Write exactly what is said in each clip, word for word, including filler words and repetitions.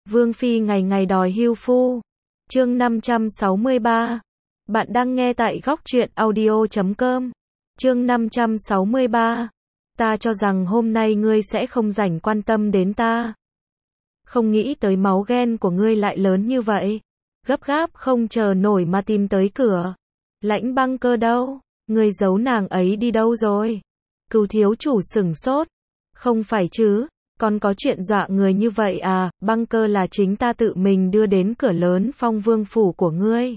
Vương phi ngày ngày đòi hưu phu. Chương năm trăm sáu mươi ba. Bạn đang nghe tại góc truyện audio chấm com. Chương năm trăm sáu mươi ba. Ta cho rằng hôm nay ngươi sẽ không rảnh quan tâm đến ta. Không nghĩ tới máu ghen của ngươi lại lớn như vậy. Gấp gáp không chờ nổi mà tìm tới cửa. Lãnh Băng Cơ đâu? Ngươi giấu nàng ấy đi đâu rồi? Cửu thiếu chủ sửng sốt. Không phải chứ, còn có chuyện dọa người như vậy à? Băng Cơ là chính ta tự mình đưa đến cửa lớn Phong Vương phủ của ngươi.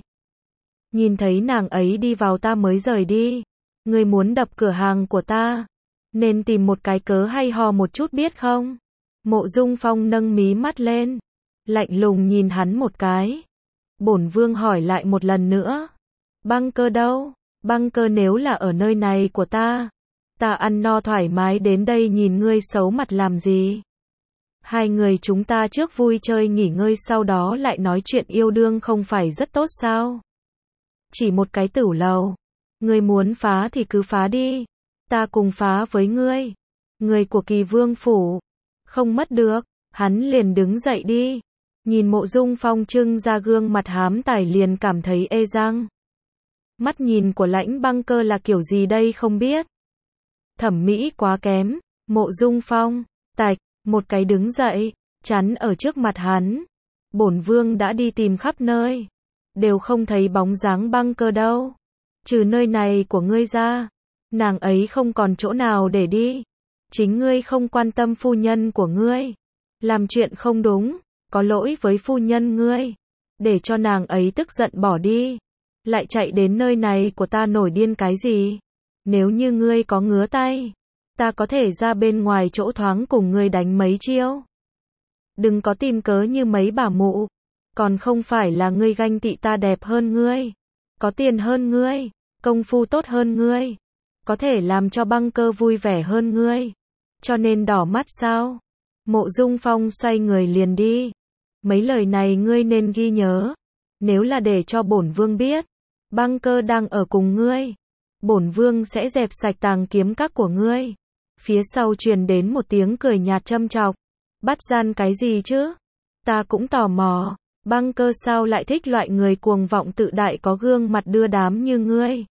Nhìn thấy nàng ấy đi vào ta mới rời đi. Ngươi muốn đập cửa hàng của ta, nên tìm một cái cớ hay ho một chút biết không? Mộ Dung Phong nâng mí mắt lên, lạnh lùng nhìn hắn một cái. Bổn vương hỏi lại một lần nữa. Băng Cơ đâu? Băng Cơ nếu là ở nơi này của ta, ta ăn no thoải mái đến đây nhìn ngươi xấu mặt làm gì? Hai người chúng ta trước vui chơi nghỉ ngơi sau đó lại nói chuyện yêu đương không phải rất tốt sao? Chỉ một cái tửu lầu. Ngươi muốn phá thì cứ phá đi. Ta cùng phá với ngươi. Người của Kỳ Vương phủ. Không mất được. Hắn liền đứng dậy đi. Nhìn Mộ Dung Phong trưng ra gương mặt hám tài liền cảm thấy ê răng. Mắt nhìn của Lãnh Băng Cơ là kiểu gì đây không biết. Thẩm mỹ quá kém. Mộ Dung Phong, tạch, một cái đứng dậy, chắn ở trước mặt hắn. Bổn vương đã đi tìm khắp nơi, đều không thấy bóng dáng Băng Cơ đâu. Trừ nơi này của ngươi ra, nàng ấy không còn chỗ nào để đi. Chính ngươi không quan tâm phu nhân của ngươi, làm chuyện không đúng, có lỗi với phu nhân ngươi, để cho nàng ấy tức giận bỏ đi, lại chạy đến nơi này của ta nổi điên cái gì? Nếu như ngươi có ngứa tay, ta có thể ra bên ngoài chỗ thoáng cùng ngươi đánh mấy chiêu. Đừng có tìm cớ như mấy bà mụ, còn không phải là ngươi ganh tị ta đẹp hơn ngươi, có tiền hơn ngươi, công phu tốt hơn ngươi, có thể làm cho Băng Cơ vui vẻ hơn ngươi, cho nên đỏ mắt sao? Mộ Dung Phong xoay người liền đi. Mấy lời này ngươi nên ghi nhớ, nếu là để cho bổn vương biết, Băng Cơ đang ở cùng ngươi, bổn vương sẽ dẹp sạch tàng kiếm các của ngươi. Phía sau truyền đến một tiếng cười nhạt châm chọc. Bắt gian cái gì chứ? Ta cũng tò mò, Băng Cơ sao lại thích loại người cuồng vọng tự đại có gương mặt đưa đám như ngươi?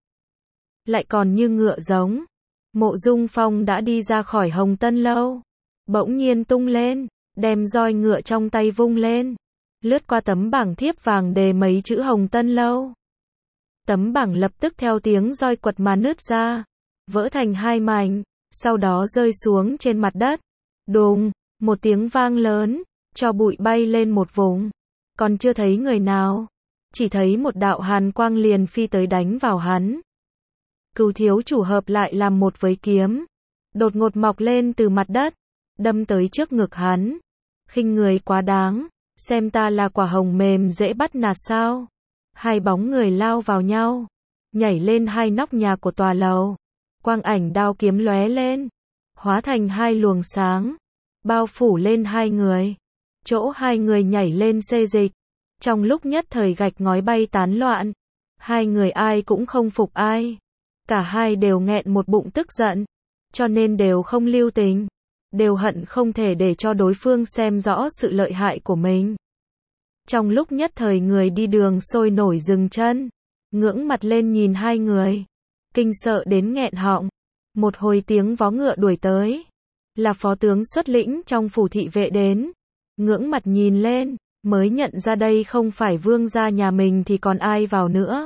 Lại còn như ngựa giống. Mộ Dung Phong đã đi ra khỏi Hồng Tân lâu, bỗng nhiên tung lên, đem roi ngựa trong tay vung lên, lướt qua tấm bảng thiếp vàng đề mấy chữ Hồng Tân lâu. Tấm bảng lập tức theo tiếng roi quật mà nứt ra, vỡ thành hai mảnh, sau đó rơi xuống trên mặt đất. Đùng, một tiếng vang lớn, cho bụi bay lên một vùng. Còn chưa thấy người nào, chỉ thấy một đạo hàn quang liền phi tới đánh vào hắn. Cửu thiếu chủ hợp lại làm một với kiếm, đột ngột mọc lên từ mặt đất, đâm tới trước ngực hắn. Khinh người quá đáng, xem ta là quả hồng mềm dễ bắt nạt sao? Hai bóng người lao vào nhau, nhảy lên hai nóc nhà của tòa lầu. Quang ảnh đao kiếm lóe lên, hóa thành hai luồng sáng, bao phủ lên hai người. Chỗ hai người nhảy lên xê dịch, trong lúc nhất thời gạch ngói bay tán loạn. Hai người ai cũng không phục ai, cả hai đều nghẹn một bụng tức giận, cho nên đều không lưu tình, đều hận không thể để cho đối phương xem rõ sự lợi hại của mình. Trong lúc nhất thời người đi đường sôi nổi dừng chân, ngưỡng mặt lên nhìn hai người, kinh sợ đến nghẹn họng. Một hồi tiếng vó ngựa đuổi tới, là phó tướng xuất lĩnh trong phủ thị vệ đến, ngưỡng mặt nhìn lên, mới nhận ra đây không phải vương gia nhà mình thì còn ai vào nữa.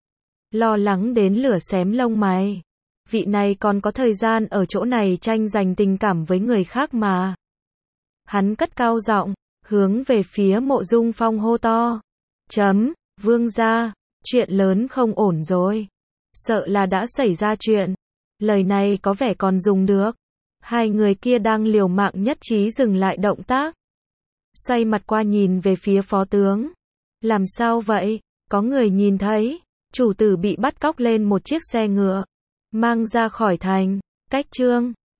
Lo lắng đến lửa xém lông mày, vị này còn có thời gian ở chỗ này tranh giành tình cảm với người khác mà. Hắn cất cao giọng, hướng về phía Mộ Dung Phong hô to. Chấm, vương gia, chuyện lớn không ổn rồi. Sợ là đã xảy ra chuyện. Lời này có vẻ còn dùng được. Hai người kia đang liều mạng nhất trí dừng lại động tác. Xoay mặt qua nhìn về phía phó tướng. Làm sao vậy? Có người nhìn thấy, chủ tử bị bắt cóc lên một chiếc xe ngựa, mang ra khỏi thành. Cách chương